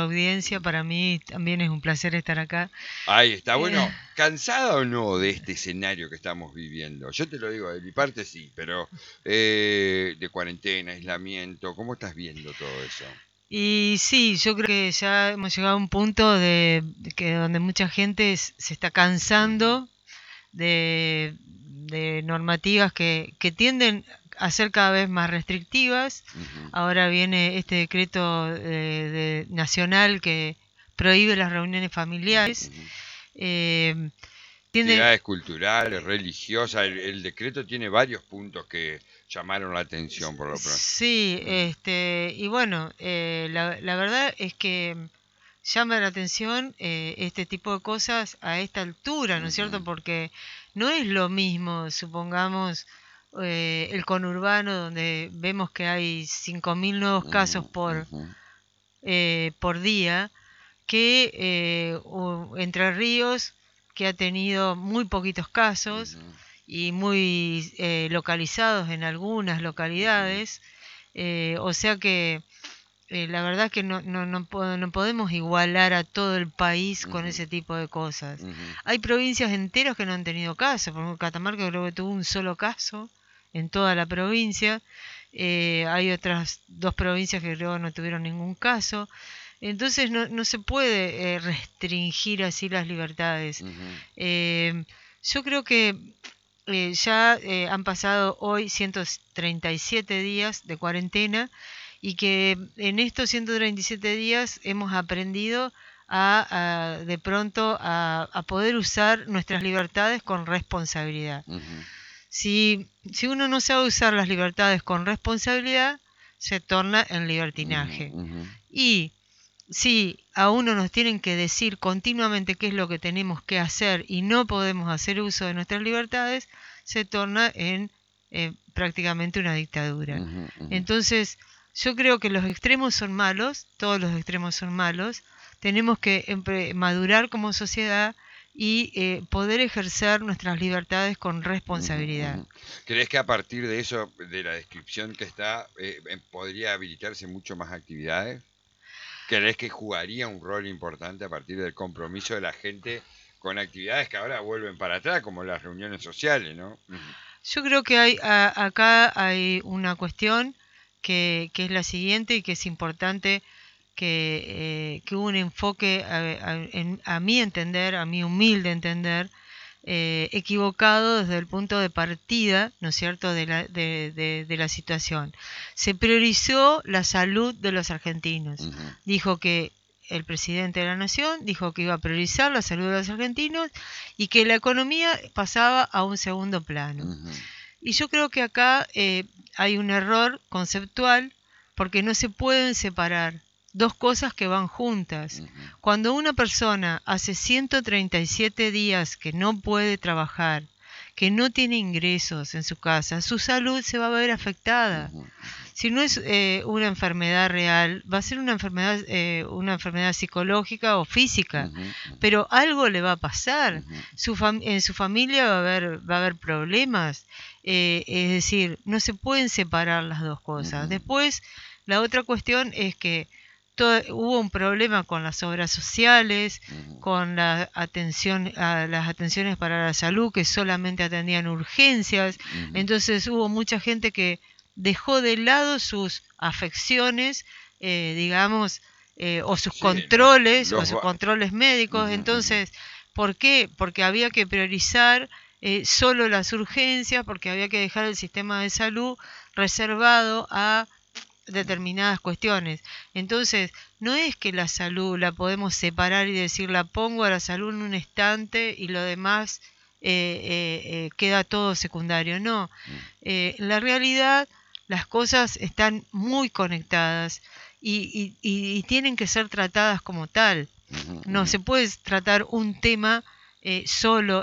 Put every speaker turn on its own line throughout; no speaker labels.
audiencia. Para mí también es un placer estar acá.
Ahí está,
Eh,
bueno, ¿cansada o no de este escenario que estamos viviendo? Yo te lo digo, de mi parte sí, pero de cuarentena, aislamiento, ¿cómo estás viendo todo eso?
y sí, yo creo que ya hemos llegado a un punto de que donde mucha gente se está
Ujú,
cansando de normativas que tienden a ser cada vez más restrictivas.
ujú,
Ahora viene este decreto nacional que prohíbe las reuniones familiares.
ujú.
Eh, tiende,
Actividades culturales, religiosas, el decreto tiene varios puntos que llamaron la atención por lo pronto.
sí,
Ujú,
y bueno, la verdad es que llama la atención este tipo de cosas a esta altura, ¿no es cierto?
ujú,
Porque no es lo mismo, supongamos, el conurbano donde vemos que hay 5.000 nuevos
ujú,
casos
ujú,
por día, que Entre Ríos, que ha tenido muy poquitos casos
ujú,
y muy localizados en algunas
ujú,
localidades. O sea que la verdad que no podemos igualar a todo el país con
ujú,
ese tipo de cosas.
ujú,
Hay provincias enteras que no han tenido caso. Por ejemplo, Catamarca creo que tuvo un solo caso en toda la provincia. Hay otras dos provincias que creo que no tuvieron ningún caso. Entonces no se puede restringir así las libertades.
ujú,
Eh, yo creo que ya han pasado hoy 137 días de cuarentena y que en estos 137 días hemos aprendido de pronto a poder usar nuestras libertades con responsabilidad.
ujú,
Si uno no sabe usar las libertades con responsabilidad, se torna en
ujú,
libertinaje.
ujú,
Y si a uno nos tienen que decir continuamente qué es lo que tenemos que hacer y no podemos hacer uso de nuestras libertades, se torna en prácticamente una dictadura.
ujú, ujú.
Entonces, yo creo que los extremos son malos, todos los extremos son malos, tenemos que madurar como sociedad y poder ejercer nuestras libertades con
Ujú,
responsabilidad.
ujú. ¿Crees que a partir de eso, de la descripción que está, podría habilitarse mucho más actividades? ¿Crees que jugaría un rol importante a partir del compromiso de la gente con actividades que ahora vuelven para atrás, como las reuniones sociales, ¿no? Ujú,
Yo creo que acá hay una cuestión que es la siguiente y que es importante que hubo un enfoque, a mi entender, a mi humilde entender, equivocado desde el punto de partida, ¿no es cierto?, de la situación. Se priorizó la salud de los argentinos.
ujú,
Dijo que el presidente de la nación dijo que iba a priorizar la salud de los argentinos y que la economía pasaba a un segundo plano.
ujú,
Y yo creo que acá hay un error conceptual porque no se pueden separar dos cosas que van juntas.
ujú,
Cuando una persona hace 137 días que no puede trabajar, que no tiene ingresos en su casa, su salud se va a ver afectada.
ujú,
Si no es una enfermedad real, va a ser una enfermedad psicológica o física,
ujú,
pero algo le va a pasar.
ujú,
En su familia va a haber problemas. Es decir, no se pueden separar las dos cosas.
ujú,
Después, la otra cuestión es que hubo un problema con las obras sociales,
ujú,
con las atenciones para la salud que solamente atendían urgencias.
ujú.
Entonces hubo mucha gente que dejó de lado sus afecciones, digamos,
Sí,
o
los
sus
va-
controles médicos.
ujú, ujú,
Entonces, ¿por qué? Porque había que priorizar solo las urgencias, porque había que dejar el sistema de salud reservado a determinadas cuestiones. Entonces, no es que la salud la podemos separar y decir la pongo a la salud en un estante y lo demás queda todo secundario. No,
ujú,
en la realidad las cosas están muy conectadas y tienen que ser tratadas como tal.
ujú,
No
ujú,
se puede tratar un tema solo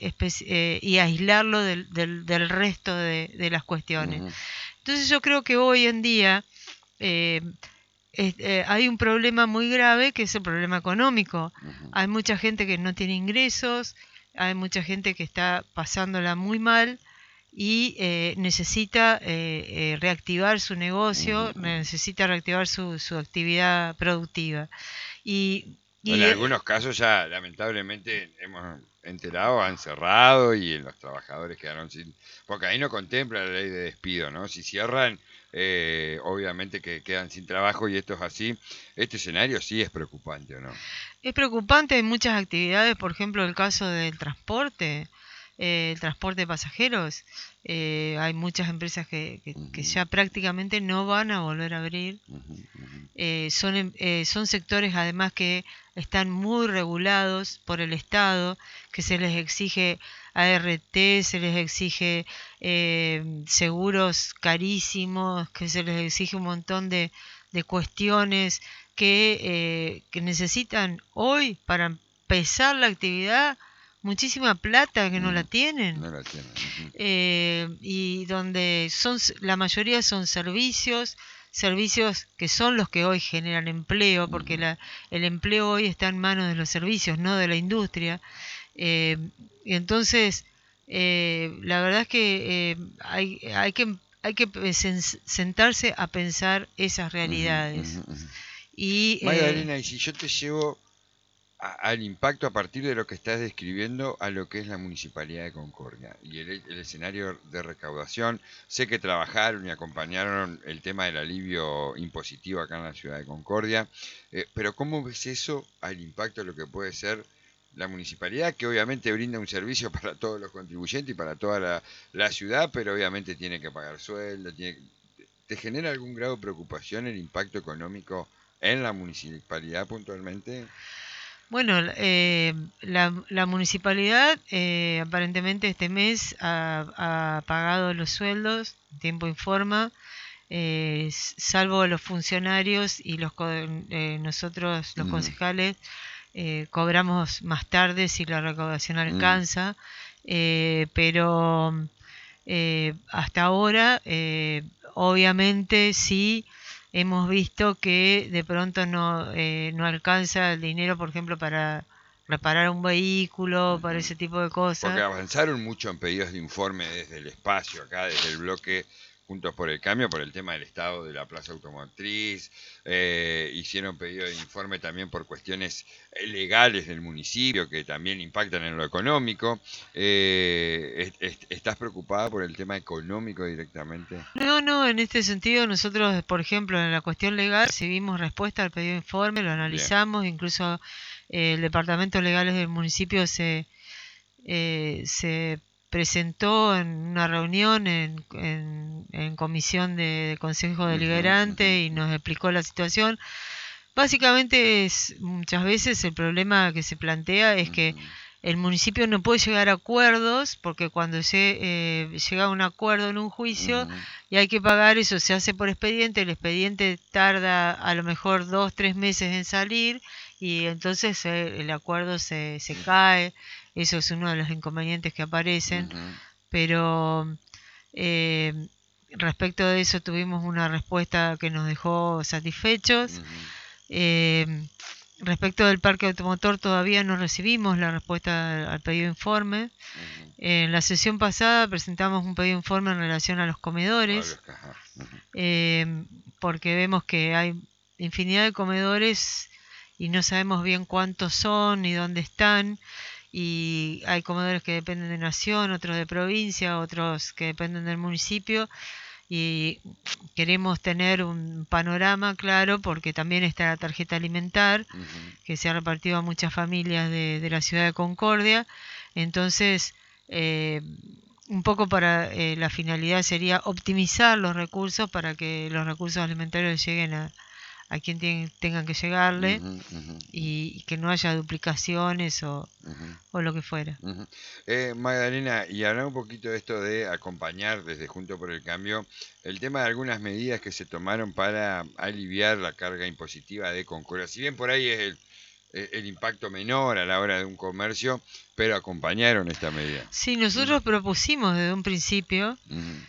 y aislarlo del resto de las cuestiones.
ujú,
Entonces yo creo que hoy en día eh, hay un problema muy grave que es el problema económico.
ujú,
Hay mucha gente que no tiene ingresos, hay mucha gente que está pasándola muy mal y necesita reactivar su
ujú,
negocio,
ujú.
necesita reactivar su actividad productiva. Y,
En
y
algunos casos ya lamentablemente hemos enterado, han cerrado y los trabajadores quedaron sin... Porque ahí no contempla la ley de despido, ¿no? Si cierran, obviamente que quedan sin trabajo y esto es así. Este escenario sí es preocupante, ¿o no?
es preocupante en muchas actividades, por ejemplo, el caso del transporte, el transporte de pasajeros. Hay muchas empresas que
Ujú,
ya prácticamente no van a volver a abrir.
ujú, ujú,
Son sectores además que están muy regulados por el Estado, que se les exige ART, se les exige seguros carísimos, que se les exige un montón de cuestiones que necesitan hoy para empezar la actividad muchísima plata que no la
ujú.
tienen.
No la tienen. Ujú,
Y donde la mayoría son servicios que son los que hoy generan empleo, porque
ujú.
el empleo hoy está en manos de los servicios, no de la industria. Eh, y entonces, la verdad es que hay que sentarse a pensar esas
Ujú, ujú,
realidades.
ujú.
Y
Magdalena, y si yo te llevo al impacto a partir de lo que estás describiendo a lo que es la Municipalidad de Concordia y el escenario de recaudación. Sé que trabajaron y acompañaron el tema del alivio impositivo acá en la ciudad de Concordia, pero ¿cómo ves eso al impacto de lo que puede ser la municipalidad, que obviamente brinda un servicio para todos los contribuyentes y para toda la ciudad, pero obviamente tiene que pagar sueldo? ¿Te genera algún grado de preocupación el impacto económico en la municipalidad puntualmente?
bueno, la municipalidad aparentemente este mes ha pagado los sueldos, en tiempo y forma, salvo los funcionarios y nosotros, los
Ujú,
concejales, cobramos más tarde si la recaudación
ujú.
alcanza, pero hasta ahora, obviamente sí hemos visto que de pronto no alcanza el dinero, por ejemplo, para reparar un vehículo, para
Ujú.
ese tipo de
Porque
cosas.
avanzaron mucho en pedidos de informe desde el espacio, acá desde el bloque Juntos por el Cambio, por el tema del estado de la plaza automotriz. Hicieron pedido de informe también por cuestiones legales del municipio que también impactan en lo económico. ¿Estás preocupada por el tema económico directamente?
No, no, en este sentido nosotros, por ejemplo, en la cuestión legal recibimos respuesta al pedido de informe, lo
Bien.
analizamos, incluso el departamento legales del municipio se presentó en una reunión en comisión de Consejo
Ujú, ujú,
Deliberante y nos explicó la situación. Básicamente muchas veces el problema que se plantea es que
ujú,
el municipio no puede llegar a acuerdos porque cuando llega a un acuerdo en un juicio
ujú,
y hay que pagar, eso se hace por expediente, el expediente tarda a lo mejor 2, 3 meses en salir y entonces el acuerdo se cae. Eso es uno de los inconvenientes que aparecen,
ujú,
pero eh, respecto de eso tuvimos una respuesta que nos dejó satisfechos.
ujú,
eh, Respecto del parque automotor todavía no recibimos la respuesta al pedido de informe.
ujú.
En la sesión pasada presentamos un pedido de informe en relación a los
Ah,
comedores,
ajá, ujú,
eh, porque vemos que hay infinidad de comedores y no sabemos bien cuántos son ni dónde están. Y hay comedores que dependen de nación, otros de provincia, otros que dependen del municipio y queremos tener un panorama claro porque también está la tarjeta alimentar
ujú.
que se ha repartido a muchas familias de la ciudad de Concordia. Entonces, eh, un poco para la finalidad sería optimizar los recursos para que los recursos alimentarios lleguen a quien tengan que llegarle
Ujú, ujú,
y que no haya duplicaciones
ujú,
o lo que fuera.
ujú. Magdalena, y hablar un poquito de esto de acompañar desde Junto por el Cambio, el tema de algunas medidas que se tomaron para aliviar la carga impositiva de Concordia. Si bien por ahí es el impacto menor a la hora de un comercio, pero acompañaron esta medida.
Sí, nosotros propusimos desde un principio
Ujú,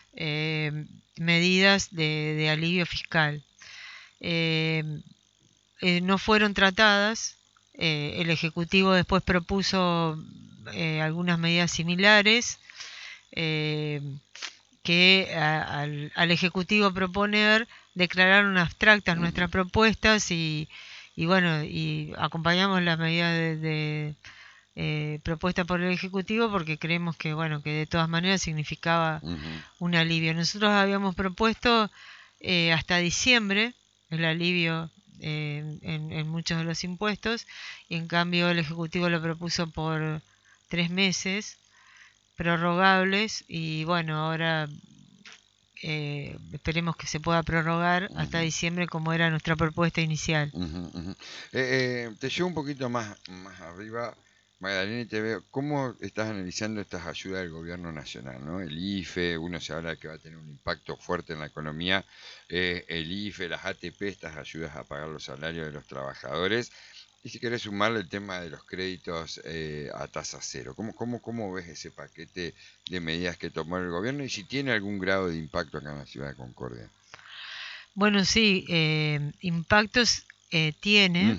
medidas de alivio fiscal. Eh, no fueron tratadas. El Ejecutivo después propuso algunas medidas similares eh, que al Ejecutivo proponer declararon abstractas nuestras propuestas y bueno, y acompañamos las medidas propuestas por el Ejecutivo porque creemos que, bueno, que de todas maneras significaba un alivio. Nosotros habíamos propuesto hasta diciembre el alivio en muchos de los impuestos, y en cambio el Ejecutivo lo propuso por 3 meses prorrogables, y bueno, ahora esperemos que se pueda prorrogar hasta diciembre como era nuestra propuesta inicial.
Te llevo un poquito más arriba, Magdalena, y te veo, ¿cómo estás analizando estas ayudas del gobierno nacional, ¿no? El IFE, uno se habla que va a tener un impacto fuerte en la economía, el IFE, las ATP, estas ayudas a pagar los salarios de los trabajadores, y si querés sumarle el tema de los créditos a tasa cero. ¿Cómo ves ese paquete de medidas que tomó el gobierno y si tiene algún grado de impacto acá en la ciudad de Concordia?
Bueno, sí, impactos tiene,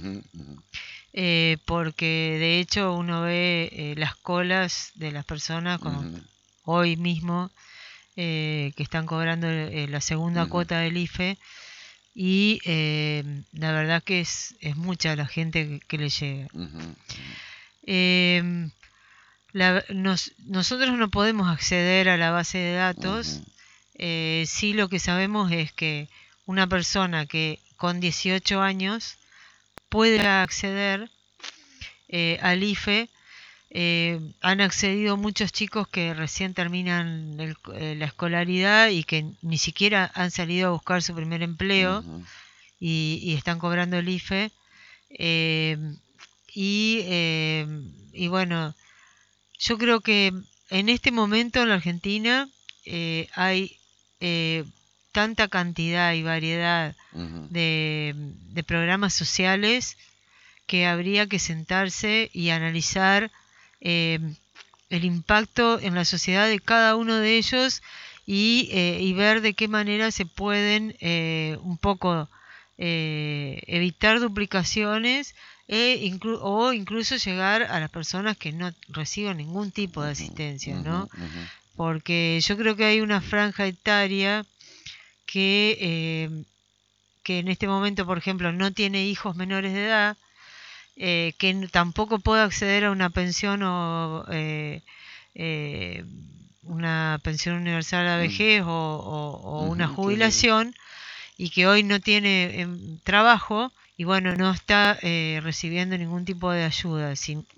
porque de hecho uno ve las colas de las personas, como hoy mismo, que están cobrando la segunda cuota del IFE, y la verdad que es mucha la gente que le llega. Nosotros no podemos acceder a la base de datos. Sí, lo que sabemos es que una persona que con 18 años puede acceder al IFE. Han accedido muchos chicos que recién terminan la escolaridad y que ni siquiera han salido a buscar su primer empleo, y están cobrando el IFE. Y bueno, yo creo que en este momento en la Argentina hay tanta cantidad y variedad de programas sociales que habría que sentarse y analizar el impacto en la sociedad de cada uno de ellos, y ver de qué manera se pueden un poco evitar duplicaciones, o incluso llegar a las personas que no reciben ningún tipo de asistencia, ¿no? Porque yo creo que hay una franja etaria que en este momento, por ejemplo, no tiene hijos menores de edad, que tampoco puede acceder a una pensión o una pensión universal a vejez o una jubilación, y que hoy no tiene trabajo, y bueno, no está recibiendo ningún tipo de ayuda.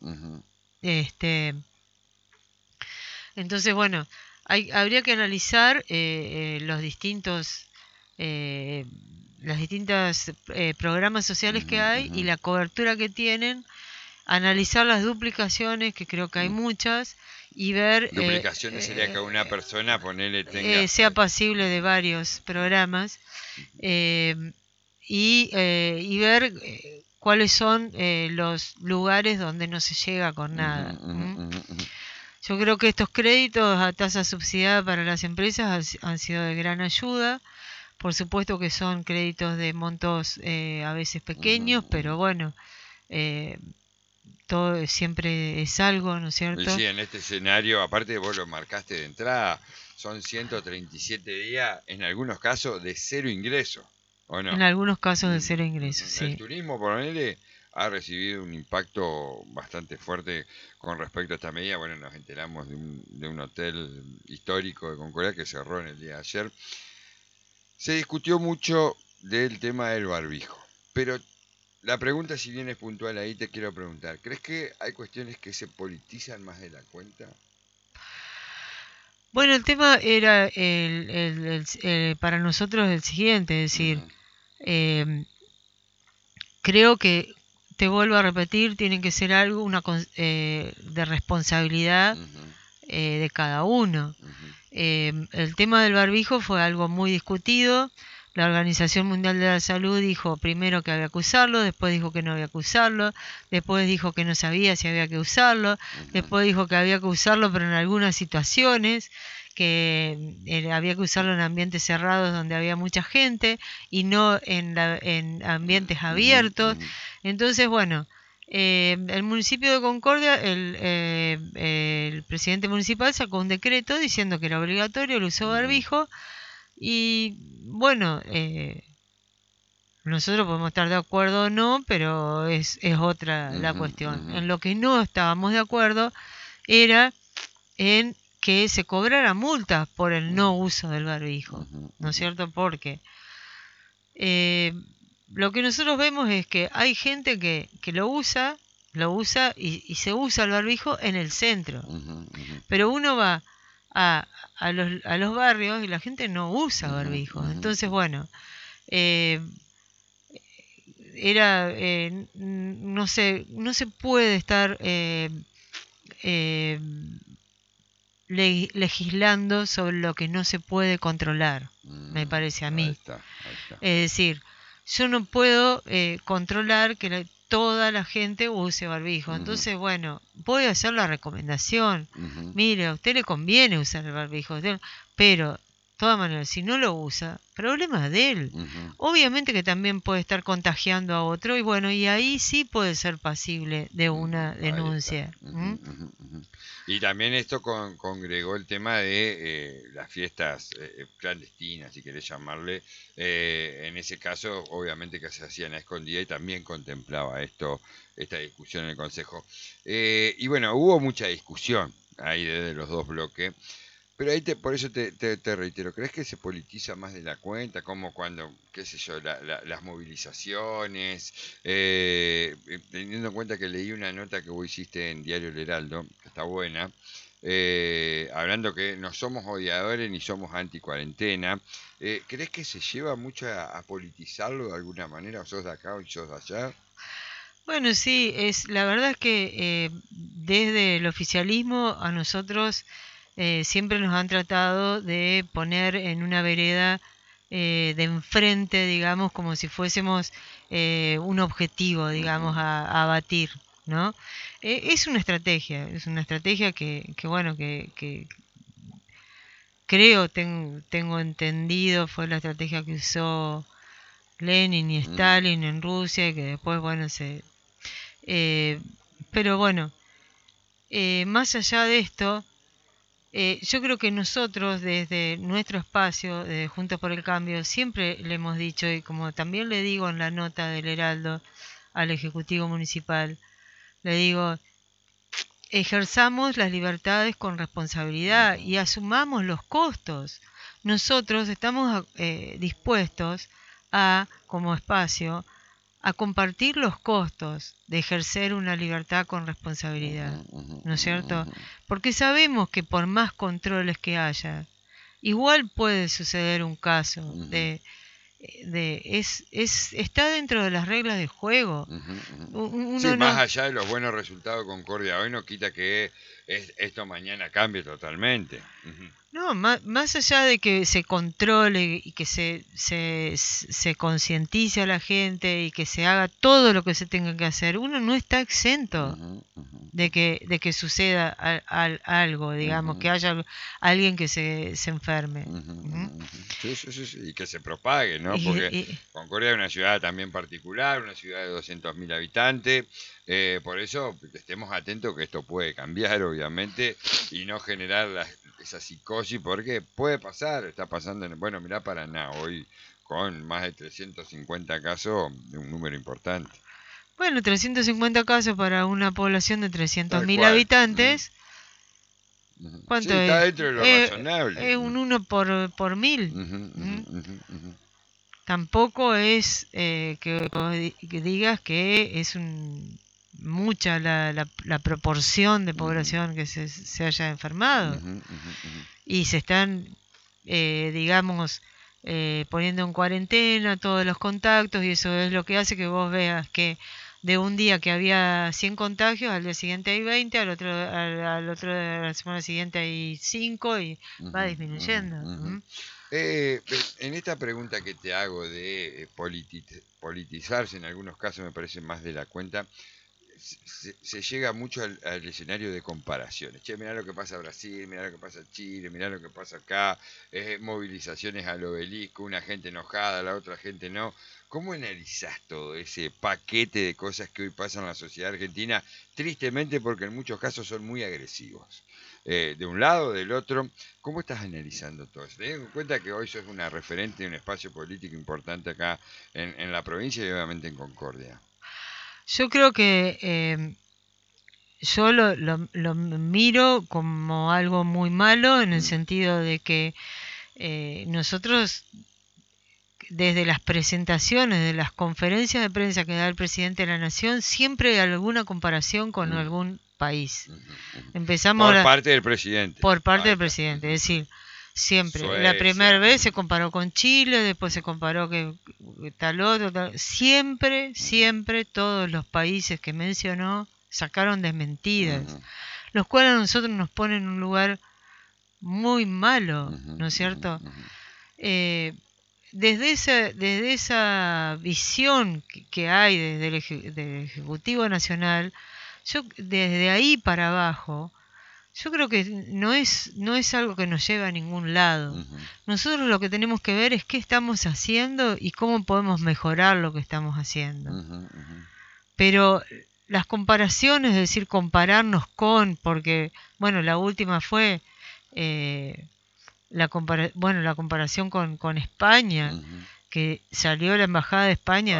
Entonces, bueno, habría que analizar los distintos las distintas programas sociales que hay y la cobertura que tienen, analizar las duplicaciones, que creo que hay muchas, y ver
duplicaciones sería que una persona tenga
sea pasible de varios programas, y ver cuáles son los lugares donde no se llega con nada. Yo creo que estos créditos a tasa subsidiada para las empresas han sido de gran ayuda. Por supuesto que son créditos de montos a veces pequeños, pero bueno, todo siempre es algo, ¿no es cierto?
Sí, en este escenario, aparte vos lo marcaste de entrada, son 137 días, en algunos casos de cero ingreso, ¿o no?
En algunos casos de cero ingreso, sí.
El turismo, por ejemplo, ha recibido un impacto bastante fuerte con respecto a esta medida. Bueno, nos enteramos de un hotel histórico de Concordia que cerró en el día de ayer. Se discutió mucho del tema del barbijo, pero la pregunta, si bien es puntual ahí, te quiero preguntar, ¿crees que hay cuestiones que se politizan más de la cuenta?
Bueno, el tema era para nosotros el siguiente, es decir, creo que, te vuelvo a repetir, tiene que ser algo de responsabilidad de cada uno. El tema del barbijo fue algo muy discutido. La Organización Mundial de la Salud dijo primero que había que usarlo, después dijo que no había que usarlo, después dijo que no sabía si había que usarlo, después dijo que había que usarlo pero en algunas situaciones, que había que usarlo en ambientes cerrados donde había mucha gente y no en ambientes abiertos. Entonces, bueno, el municipio de Concordia, el presidente municipal sacó un decreto diciendo que era obligatorio el uso de barbijo, y bueno, nosotros podemos estar de acuerdo o no, pero es otra la
Ujú,
cuestión.
ujú,
En lo que no estábamos de acuerdo era en que se cobrara multas por el no uso del barbijo,
ujú,
¿no es
ujú,
cierto? Porque eh, lo que nosotros vemos es que hay gente que lo usa y se usa el barbijo en el centro,
ujú, ujú,
pero uno va a, a los barrios y la gente no usa
ujú,
barbijo.
ujú,
Entonces, bueno, eh, no sé, no se puede estar eh, legislando sobre lo que no se puede controlar, me parece a
ahí
mí.
está, ahí está.
Es decir, yo no puedo controlar que toda la gente use barbijo.
Ujú,
Entonces, bueno, voy a hacer la recomendación.
ujú,
Mire, a usted le conviene usar el barbijo, pero, de todas maneras, si no lo usa, problema de él.
ujú.
Obviamente que también puede estar contagiando a otro y bueno, y ahí sí puede ser pasible de una
Ahí está.
denuncia.
Ujú,
¿M?
ujú, ujú. Y también esto congregó el tema de las fiestas clandestinas, si querés llamarle. En ese caso, obviamente que se hacían a escondida y también contemplaba esto, esta discusión en el Consejo. Y bueno, hubo mucha discusión ahí desde los dos bloques. Pero ahí por eso te reitero, ¿crees que se politiza más de la cuenta? Como cuando, qué sé yo, las movilizaciones, teniendo en cuenta que leí una nota que vos hiciste en Diario El Heraldo, que está buena, hablando que no somos odiadores ni somos anti-cuarentena, ¿crees que se lleva mucho a politizarlo de alguna manera? ¿O sos de acá o sos de allá?
Bueno, sí, la verdad es que desde el oficialismo a nosotros siempre nos han tratado de poner en una vereda de enfrente, digamos, como si fuésemos un objetivo, digamos,
Ujú,
a batir, ¿no? Es una estrategia que bueno, que creo, tengo entendido, fue la estrategia que usó Lenin y
ujú,
Stalin en Rusia y que después, bueno, eh, pero bueno, más allá de esto, yo creo que nosotros desde nuestro espacio, de Juntos por el Cambio, siempre le hemos dicho, y como también le digo en la nota del Heraldo al Ejecutivo Municipal, le digo, ejerzamos las libertades con responsabilidad
ujú,
y asumamos los costos. Nosotros estamos dispuestos a, como espacio, a compartir los costos de ejercer una libertad con
ujú,
responsabilidad,
ujú,
¿no es
ujú,
cierto?
ujú.
Porque sabemos que por más controles que haya, igual puede suceder un caso
Ujú,
está dentro de las reglas del juego.
ujú, ujú. Sí,
Uno
más
no,
allá de los buenos resultados de Concordia hoy, no quita que esto mañana cambie totalmente. Ujú,
no, más allá de que se controle y que se concientice a la gente y que se haga todo lo que se tenga que hacer, uno no está exento
ujú, ujú,
de que suceda algo, digamos, que
ujú,
haya alguien que se enferme.
ujú,
Ujú.
ujú, ujú. Sí, sí, sí, sí, y que se propague, ¿no?
Y-
Porque
y-
Concordia es una ciudad también particular, una ciudad de 200.000 habitantes, por eso estemos atentos que esto puede cambiar, obviamente, y no generar esa psicosis, porque puede pasar, está pasando, bueno, mirá Paraná hoy con más de 350 casos, un número importante.
bueno, 350 casos para una población de trescientos
Tal
mil
cual. Ujú,
habitantes,
ujú. Sí,
¿cuánto
está
es?
dentro de lo razonable.
Es un uno por mil.
Ujú, ujú,
¿Mm?
ujú, ujú.
Tampoco es que digas que es mucha la proporción de
Ujú,
población que se haya enfermado.
ujú, ujú, ujú.
Y se están, digamos, poniendo en cuarentena todos los contactos y eso es lo que hace que vos veas que de un día que había 100 contagios, al día siguiente hay 20, al otro de la semana siguiente hay 5 y va
Ujú, ujú,
disminuyendo.
ujú.
¿M?
En esta pregunta que te hago de politizarse, en algunos casos me parece más de la cuenta, se llega mucho al escenario de comparaciones. Che, mirá lo que pasa en Brasil, mirá lo que pasa en Chile, mirá lo que pasa acá, movilizaciones al obelisco, una gente enojada, la otra gente no. ¿Cómo analizás todo ese paquete de cosas que hoy pasan en la sociedad argentina? Tristemente porque en muchos casos son muy agresivos. De un lado, del otro, ¿cómo estás analizando todo eso? Teniendo en cuenta que hoy sos una referente de un espacio político importante acá en la provincia y obviamente en Concordia.
Yo creo que yo lo miro como algo muy malo en el sentido de que nosotros desde las presentaciones, de las conferencias de prensa que da el presidente de la Nación, siempre hay alguna comparación con algún país. Empezamos
Por parte del presidente.
por parte del presidente, es decir, siempre.
Suecia.
La primera vez se comparó con Chile, después se comparó que tal otro, siempre, siempre todos los países que mencionó sacaron desmentidas, los cuales a nosotros nos ponen en un lugar muy malo, ¿no es cierto? Desde esa visión que hay desde del Ejecutivo Nacional, yo desde ahí para abajo, yo creo que no es algo que nos lleve a ningún lado. Nosotros lo que tenemos que ver es qué estamos haciendo y cómo podemos mejorar lo que estamos haciendo. Pero las comparaciones, es decir, compararnos con, porque, bueno, la última fue la comparación con España, que salió la embajada de España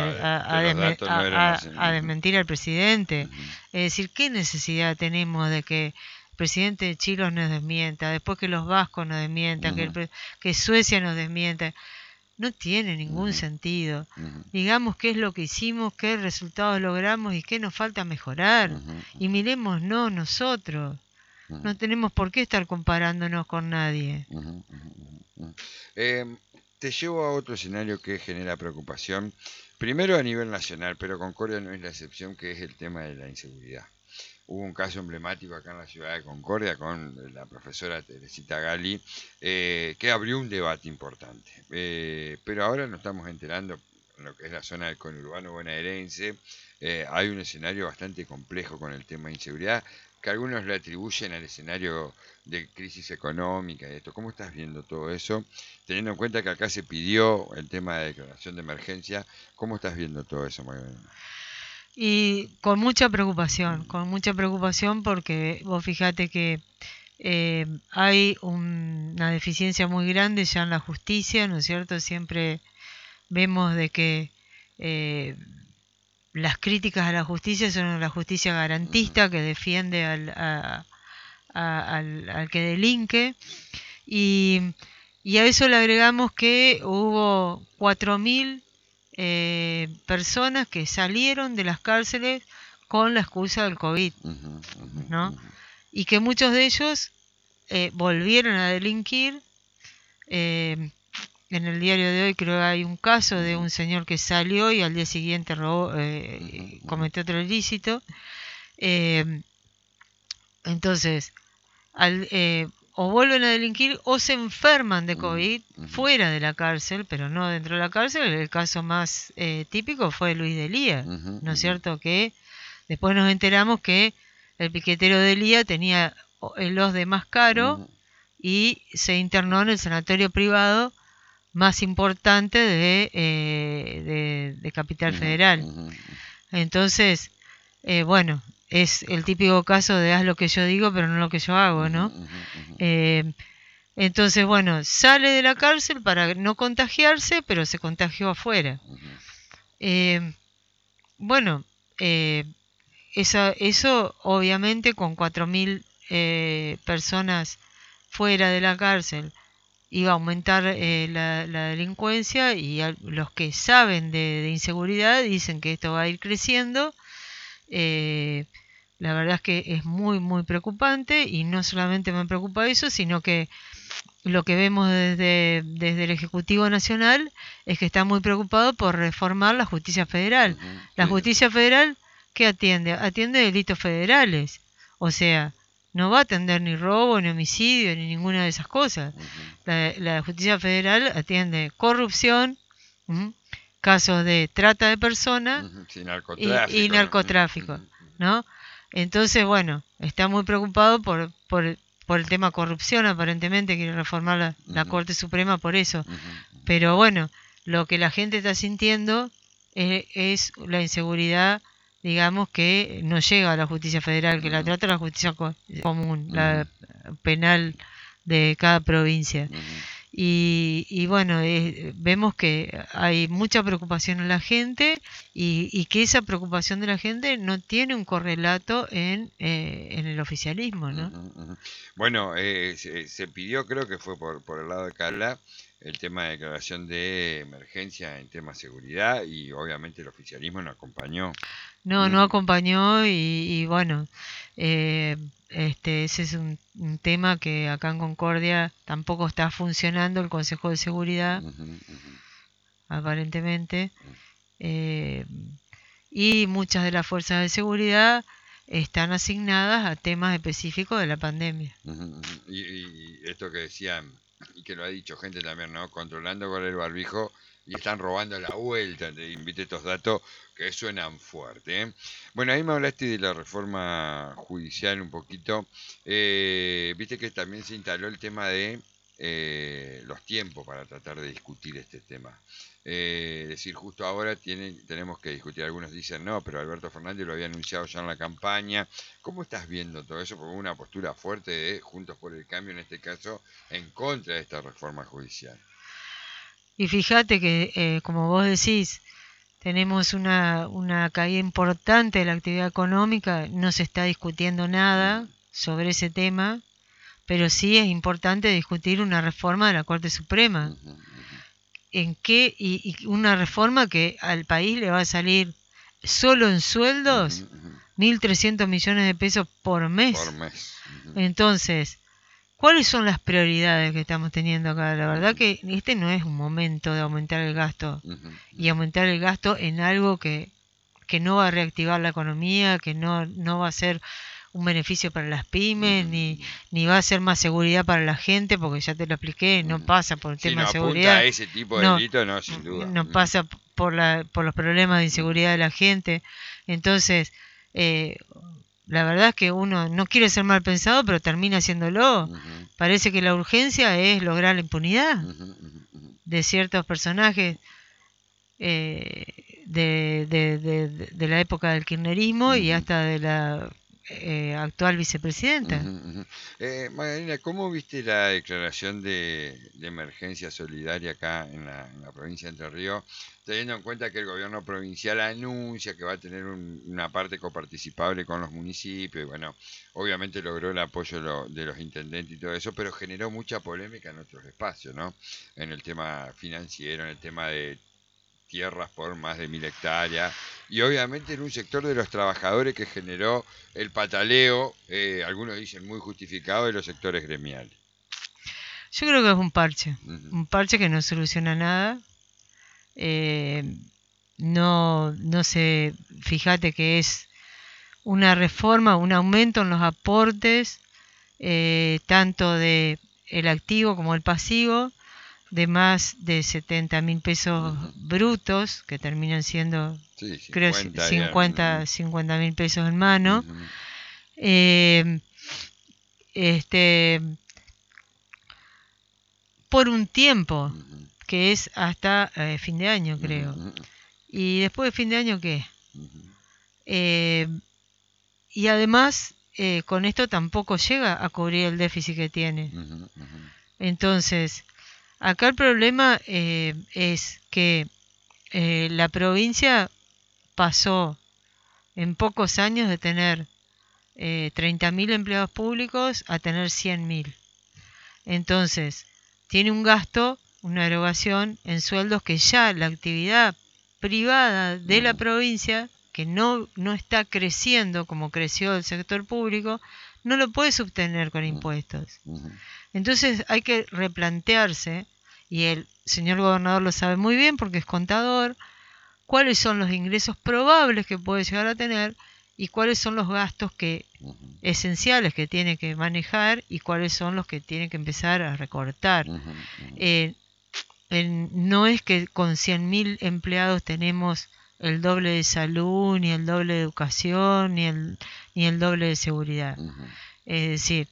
a desmentir al presidente. Es decir, ¿qué necesidad tenemos de que el presidente de Chile nos desmienta, después que los vascos nos desmientan, que Suecia nos desmienta? No tiene ningún sentido. Digamos qué es lo que hicimos, qué resultados logramos y qué nos falta mejorar. Y mirémonos nosotros. No tenemos por qué estar comparándonos con nadie.
Te llevo a otro escenario que genera preocupación, primero a nivel nacional, pero Concordia no es la excepción, que es el tema de la inseguridad. Hubo un caso emblemático acá en la ciudad de Concordia con la profesora Teresita Gali, que abrió un debate importante. Pero ahora nos estamos enterando, en lo que es la zona del conurbano bonaerense, hay un escenario bastante complejo con el tema de inseguridad, que algunos le atribuyen al escenario de crisis económica y esto. ¿Cómo estás viendo todo eso? Teniendo en cuenta que acá se pidió el tema de declaración de emergencia, ¿cómo estás viendo todo eso, Magdalena?
Y con mucha preocupación porque vos fíjate que hay una deficiencia muy grande ya en la justicia, ¿no es cierto? Siempre vemos de que las críticas a la justicia son la justicia garantista que defiende al que delinque, y a eso le agregamos que hubo 4.000 personas que salieron de las cárceles con la excusa del COVID, ¿no? Y que muchos de ellos volvieron a delinquir. En el diario de hoy creo que hay un caso de un señor que salió y al día siguiente cometió otro ilícito. Entonces, o vuelven a delinquir o se enferman de COVID fuera de la cárcel, pero no dentro de la cárcel. El caso más típico fue Luis Delía, ¿no es cierto? Que después nos enteramos que el piquetero Delía tenía el OS de más caro y se internó en el sanatorio privado más importante de Capital Federal. Entonces, bueno, es el típico caso de haz lo que yo digo pero no lo que yo hago, ¿no? Entonces, bueno, sale de la cárcel para no contagiarse, pero se contagió afuera. Bueno, eso obviamente con 4.000 personas fuera de la cárcel iba a aumentar la delincuencia, y los que saben de inseguridad dicen que esto va a ir creciendo. La verdad es que es muy, muy preocupante, y no solamente me preocupa eso, sino que lo que vemos desde el Ejecutivo Nacional es que está muy preocupado por reformar la justicia federal. La justicia federal, ¿qué atiende? Atiende delitos federales. O sea, no va a atender ni robo, ni homicidio, ni ninguna de esas cosas. La justicia federal atiende corrupción, casos de trata de personas y narcotráfico, ¿no? Entonces, bueno, está muy preocupado por el tema corrupción, aparentemente quiere reformar la Corte Suprema por eso. Pero bueno, lo que la gente está sintiendo es la inseguridad, digamos, que no llega a la justicia federal, que la trata la justicia común, la penal de cada provincia. Y bueno, vemos que hay mucha preocupación en la gente y que esa preocupación de la gente no tiene un correlato en el oficialismo, ¿no?
Bueno, se pidió, creo que fue por el lado de Carla, el tema de declaración de emergencia en temas de seguridad y obviamente el oficialismo no acompañó.
No acompañó y bueno, ese es un tema que acá en Concordia tampoco está funcionando el Consejo de Seguridad, aparentemente, y muchas de las fuerzas de seguridad están asignadas a temas específicos de la pandemia.
Y esto que decían, y que lo ha dicho gente también, ¿no? Controlando con el barbijo y están robando la vuelta. Te invité estos datos que suenan fuerte. ¿Eh? Bueno, ahí me hablaste de la reforma judicial un poquito. Viste que también se instaló el tema de los tiempos para tratar de discutir este tema. Es decir, justo ahora tenemos que discutir. Algunos dicen no, pero Alberto Fernández lo había anunciado ya en la campaña. ¿Cómo estás viendo todo eso? Porque una postura fuerte de Juntos por el Cambio, en este caso, en contra de esta reforma judicial.
Y fíjate que, como vos decís, tenemos una caída importante de la actividad económica, no se está discutiendo nada sobre ese tema, pero sí es importante discutir una reforma de la Corte Suprema. ¿En qué? Y una reforma que al país le va a salir solo en sueldos 1.300 millones de pesos por mes. Entonces, ¿cuáles son las prioridades que estamos teniendo acá? La verdad que este no es un momento de aumentar el gasto y aumentar el gasto en algo que no va a reactivar la economía, que no va a ser un beneficio para las pymes, ni va a ser más seguridad para la gente, porque ya te lo expliqué, no pasa por el tema de seguridad.
A ese tipo de delito, no, sin duda.
No pasa por los problemas de inseguridad de la gente. Entonces, la verdad es que uno no quiere ser mal pensado, pero termina haciéndolo. Parece que la urgencia es lograr la impunidad de ciertos personajes de la época del kirchnerismo y hasta de la actual vicepresidenta.
Magdalena, ¿cómo viste la declaración de emergencia solidaria acá en la provincia de Entre Ríos, teniendo en cuenta que el gobierno provincial anuncia que va a tener una parte coparticipable con los municipios y bueno, obviamente logró el apoyo de los intendentes y todo eso, pero generó mucha polémica en otros espacios, ¿no? En el tema financiero, en el tema de tierras por más de 1.000 hectáreas y obviamente en un sector de los trabajadores que generó el pataleo, algunos dicen muy justificado, de los sectores gremiales.
Yo creo que es un parche que no soluciona nada. No sé, fíjate que es una reforma, un aumento en los aportes, tanto de el activo como el pasivo, de más de 70.000 pesos brutos, que terminan siendo, sí, 50.000 pesos en mano. Por un tiempo, que es hasta fin de año, creo. Y después de fin de año, ¿qué? Y además, con esto tampoco llega a cubrir el déficit que tiene. Entonces, acá el problema es que la provincia pasó en pocos años de tener 30.000 empleados públicos a tener 100.000. Entonces, tiene un gasto, una erogación en sueldos que ya la actividad privada de la provincia, que no está creciendo como creció el sector público, no lo puede sostener con impuestos. Entonces hay que replantearse, y el señor gobernador lo sabe muy bien porque es contador, cuáles son los ingresos probables que puede llegar a tener y cuáles son los gastos esenciales que tiene que manejar y cuáles son los que tiene que empezar a recortar. No es que con 100.000 empleados tenemos el doble de salud, ni el doble de educación, ni el doble de seguridad. Es decir,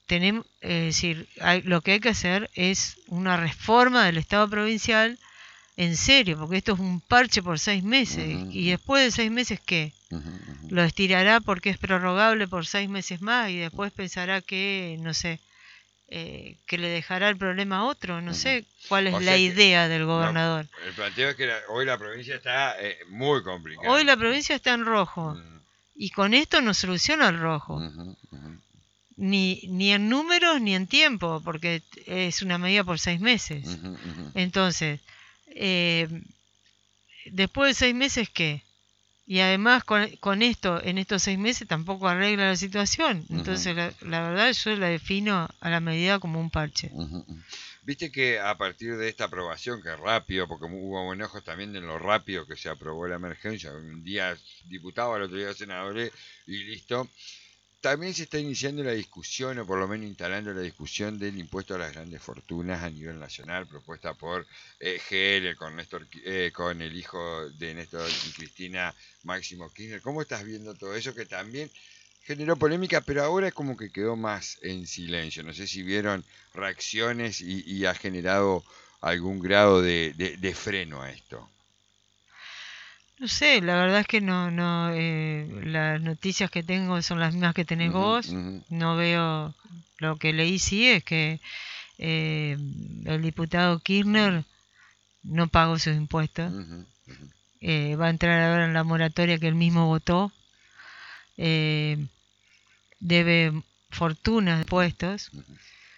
lo que hay que hacer es una reforma del Estado provincial en serio, porque esto es un parche por 6 meses.
Ujú,
¿Y después de 6 meses qué?
ujú, ujú.
Lo estirará porque es prorrogable por 6 meses más y después pensará que, no sé, que le dejará el problema a otro. No
Ujú.
sé cuál es
O
la
sea que
idea del
no,
gobernador.
el planteo es que hoy la provincia está muy
Hoy
complicada.
la provincia está en rojo
Ujú,
y con esto no soluciona el rojo.
ujú, ujú,
Ni en números ni en tiempo, porque es una medida por 6 meses.
ujú, ujú,
Entonces, eh, después de 6 meses, ¿qué? Y además con esto, en estos 6 meses tampoco arregla la situación.
ujú.
Entonces, la verdad yo la defino a la medida como un parche.
Ujú, ujú. Viste que a partir de esta aprobación, que es rápido, porque hubo enojos también de lo rápido que se aprobó la emergencia, un día diputado, al otro día senadores y listo, también se está iniciando la discusión, o por lo menos instalando la discusión del impuesto a las grandes fortunas a nivel nacional, propuesta por GL con con el hijo de Néstor y Cristina, Máximo Kirchner. ¿Cómo estás viendo todo eso que también generó polémica, pero ahora es como que quedó más en silencio? No sé si vieron reacciones y ha generado algún grado de freno a esto.
No sé, la verdad es que las noticias que tengo son las mismas que tenés
Ujú,
vos.
ujú,
No veo, lo que leí sí es que el diputado Kirchner no pagó sus impuestos.
ujú, ujú,
Va a entrar ahora en la moratoria que él mismo votó. eh, Debe fortunas de impuestos
ujú,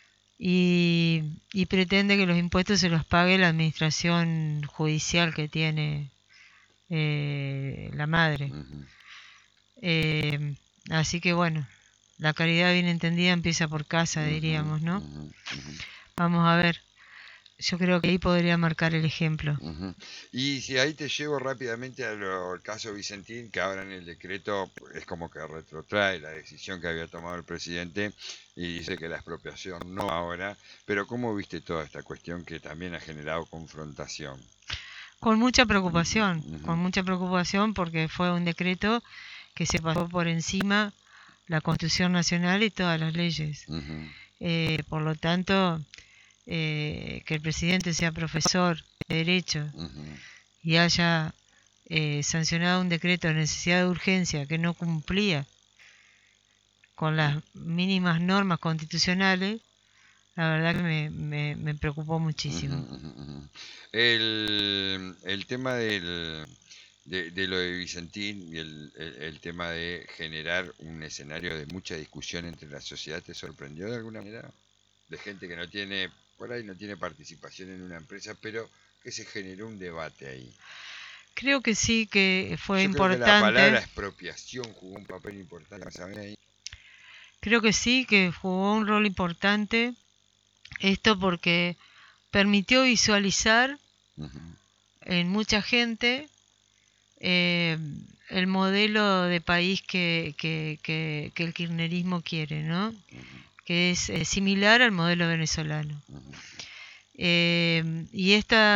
y pretende que los impuestos se los pague la administración judicial que tiene la madre.
ujú,
Eh, Así que bueno, la caridad bien entendida empieza por casa,
ujú,
diríamos, ¿no?
ujú, ujú.
Vamos a ver, yo creo que ahí podría marcar el ejemplo.
Ujú. Y si ahí te llevo rápidamente al caso Vicentín, que ahora en el decreto es como que retrotrae la decisión que había tomado el presidente y dice que la expropiación no ahora, pero ¿cómo viste toda esta cuestión que también ha generado confrontación? Ujú, ujú,
Con mucha preocupación porque fue un decreto que se pasó por encima la Constitución Nacional y todas las leyes.
ujú,
Por lo tanto, que el presidente sea profesor de Derecho
ujú,
y haya sancionado un decreto de necesidad de urgencia que no cumplía con las mínimas normas constitucionales, la verdad que me preocupó
ujú,
muchísimo.
ujú, ujú. El tema de lo de Vicentín y el tema de generar un escenario de mucha discusión entre la sociedad, ¿te sorprendió de alguna manera? De gente que no tiene, por ahí no tiene participación en una empresa, pero que se generó un debate ahí.
Creo que sí que fue
Yo creo que la palabra
importante,
expropiación jugó un papel importante, ¿sabes? Ahí.
creo que sí que jugó un rol importante esto porque permitió visualizar
Ujú,
en mucha gente eh, el modelo de país que el kirchnerismo quiere, ¿no?
ujú,
Que es similar al modelo venezolano.
ujú,
Y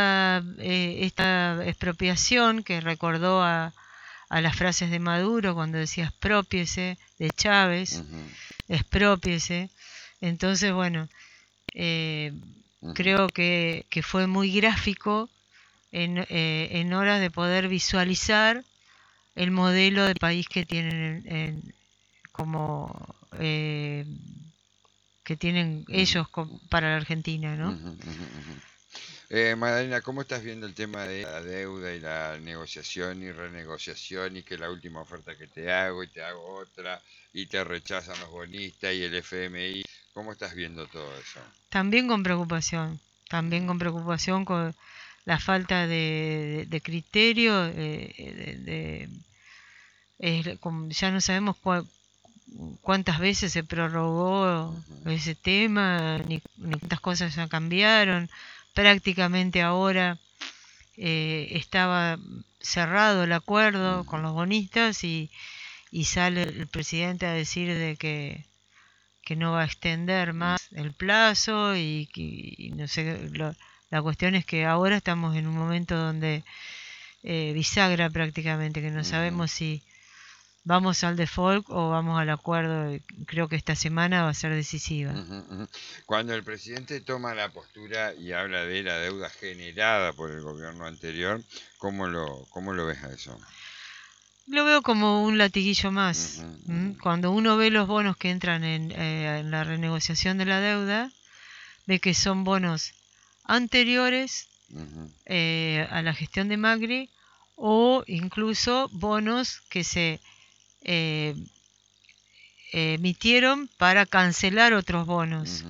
esta expropiación que recordó a las frases de Maduro cuando decía expropiese, de Chávez,
ujú,
expropiese. Entonces, bueno,
ujú,
creo que fue muy gráfico en horas de poder visualizar el modelo de país que tienen como que tienen
ujú,
ellos para la Argentina, ¿no?
ujú, ujú, ujú. Magdalena, ¿cómo estás viendo el tema de la deuda y la negociación y renegociación y que la última oferta que te hago y te hago otra y te rechazan los bonistas y el FMI? ¿Cómo estás viendo todo eso?
También
Ujú,
con preocupación con la falta de criterio, ya no sabemos cuántas veces se prorrogó
ujú,
ese tema, ni cuántas cosas ya cambiaron. Prácticamente ahora estaba cerrado el acuerdo con
ujú,
los bonistas y sale el presidente a decir de que no va a extender
ujú,
más el plazo y no sé, la cuestión es que ahora estamos en un momento donde bisagra prácticamente, que no
ujú,
sabemos vamos al default o vamos al acuerdo. Creo que esta semana va a ser decisiva.
Cuando el presidente toma la postura y habla de la deuda generada por el gobierno anterior, ¿cómo lo ves a eso?
Lo veo como un latiguillo más. Cuando uno ve los bonos que entran en la renegociación de la deuda, ve que son bonos anteriores a la gestión de Macri, o incluso bonos que se emitieron para cancelar otros bonos.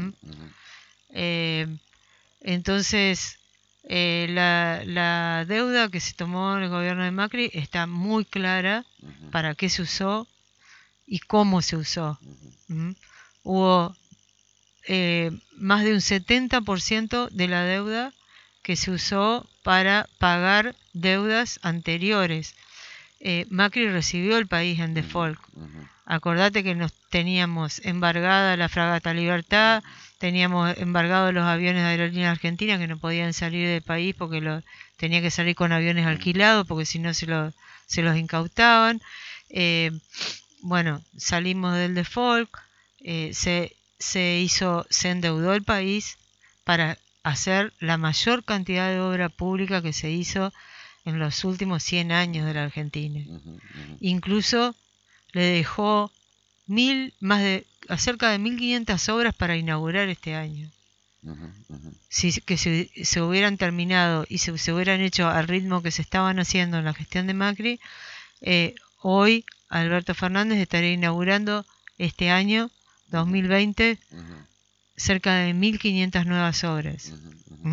Entonces, la deuda que se tomó en el gobierno de Macri está muy clara para qué se usó y cómo se usó. Hubo más de un 70% de la deuda que se usó para pagar deudas anteriores. Macri recibió el país en default. Acordate que nos teníamos embargada la fragata Libertad, teníamos embargados los aviones de Aerolíneas Argentinas que no podían salir del país porque tenía que salir con aviones alquilados porque si no se los incautaban. Bueno, salimos del default, se endeudó el país para hacer la mayor cantidad de obra pública que se hizo en los últimos 100 años de la Argentina. Incluso le dejó cerca de 1.500 obras para inaugurar este año. Si se hubieran terminado y se hubieran hecho al ritmo que se estaban haciendo en la gestión de Macri, hoy Alberto Fernández estaría inaugurando este año 2020 cerca de 1.500 nuevas obras.